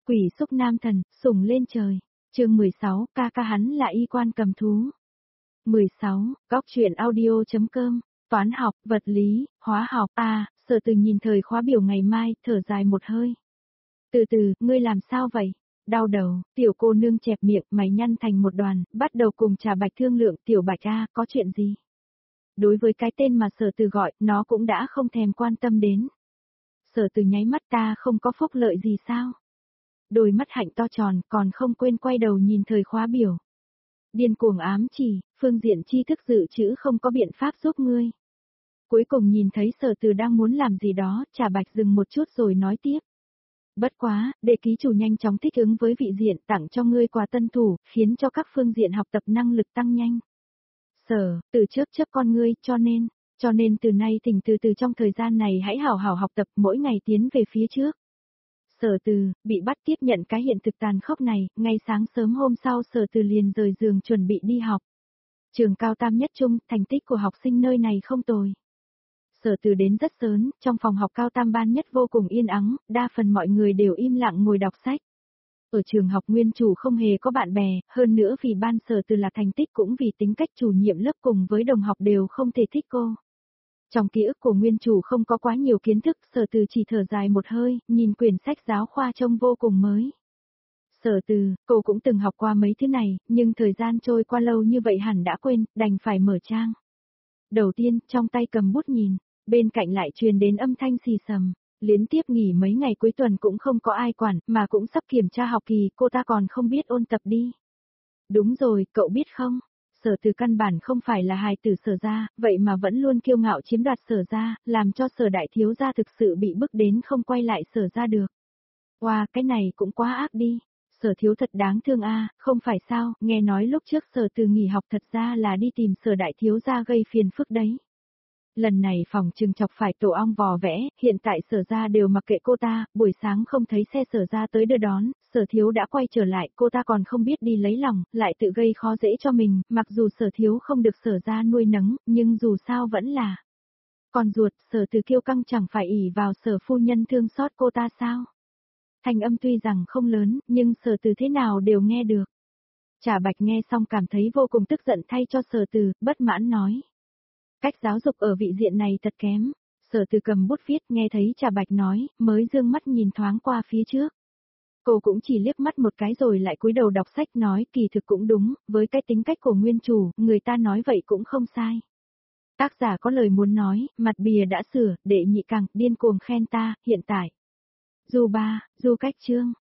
Quỷ xúc nam thần, sủng lên trời. Chương 16, ca ca hắn là y quan cầm thú. 16, góc truyện audio.com, toán học, vật lý, hóa học, Sở Từ nhìn thời khóa biểu ngày mai, thở dài một hơi. Từ từ, ngươi làm sao vậy? Đau đầu, tiểu cô nương chẹp miệng, mày nhăn thành một đoàn, bắt đầu cùng Trà Bạch thương lượng, tiểu Bạch có chuyện gì? Đối với cái tên mà Sở Từ gọi, nó cũng đã không thèm quan tâm đến. Sở Từ nháy mắt, ta không có phúc lợi gì sao? Đôi mắt hạnh to tròn, còn không quên quay đầu nhìn thời khóa biểu. Điên cuồng ám chỉ, phương diện tri thức dự trữ không có biện pháp giúp ngươi. Cuối cùng nhìn thấy Sở Từ đang muốn làm gì đó, Trà Bạch dừng một chút rồi nói tiếp. Bất quá, để ký chủ nhanh chóng thích ứng với vị diện, tặng cho ngươi quà tân thủ, khiến cho các phương diện học tập năng lực tăng nhanh. Sở, từ trước chấp con ngươi, cho nên từ nay thỉnh từ trong thời gian này hãy hảo hảo học tập, mỗi ngày tiến về phía trước. Sở Từ, bị bắt tiếp nhận cái hiện thực tàn khốc này, ngay sáng sớm hôm sau Sở Từ liền rời giường chuẩn bị đi học. Trường cao tam nhất trung, thành tích của học sinh nơi này không tồi. Sở Từ đến rất sớm, trong phòng học cao tam ban nhất vô cùng yên ắng, đa phần mọi người đều im lặng ngồi đọc sách. Ở trường học nguyên chủ không hề có bạn bè, hơn nữa vì ban Sở Từ là thành tích cũng vì tính cách chủ nhiệm lớp cùng với đồng học đều không thể thích cô. Trong ký ức của nguyên chủ không có quá nhiều kiến thức, Sở Từ chỉ thở dài một hơi, nhìn quyển sách giáo khoa trông vô cùng mới. Sở Từ, cô cũng từng học qua mấy thứ này, nhưng thời gian trôi qua lâu như vậy hẳn đã quên, đành phải mở trang. Đầu tiên, trong tay cầm bút nhìn, bên cạnh lại truyền đến âm thanh xì xầm. Liên tiếp nghỉ mấy ngày cuối tuần cũng không có ai quản, mà cũng sắp kiểm tra học kỳ, cô ta còn không biết ôn tập đi. Đúng rồi, cậu biết không? Sở Từ căn bản không phải là hài tử Sở gia, vậy mà vẫn luôn kiêu ngạo chiếm đoạt Sở gia, làm cho Sở đại thiếu gia thực sự bị bức đến không quay lại Sở gia được. Wow, cái này cũng quá ác đi. Sở thiếu thật đáng thương không phải sao, nghe nói lúc trước Sở Từ nghỉ học thật ra là đi tìm Sở đại thiếu gia gây phiền phức đấy. Lần này phòng trừng chọc phải tổ ong vò vẽ, hiện tại Sở gia đều mặc kệ cô ta, buổi sáng không thấy xe Sở gia tới đưa đón, Sở thiếu đã quay trở lại, cô ta còn không biết đi lấy lòng, lại tự gây khó dễ cho mình, mặc dù Sở thiếu không được Sở gia nuôi nấng, nhưng dù sao vẫn là con ruột. Sở Từ kiêu căng chẳng phải ỷ vào Sở phu nhân thương xót cô ta sao? Thanh âm tuy rằng không lớn, nhưng Sở Từ thế nào đều nghe được. Trà Bạch nghe xong cảm thấy vô cùng tức giận thay cho Sở Từ, bất mãn nói. Cách giáo dục ở vị diện này thật kém. Sở Từ cầm bút viết, nghe thấy Trà Bạch nói, mới dương mắt nhìn thoáng qua phía trước. Cô cũng chỉ liếc mắt một cái rồi lại cúi đầu đọc sách nói, kỳ thực cũng đúng, với cái tính cách của nguyên chủ, người ta nói vậy cũng không sai. Tác giả có lời muốn nói, mặt bìa đã sửa, đệ nhị càng, điên cuồng khen ta, hiện tại. Du cách chương,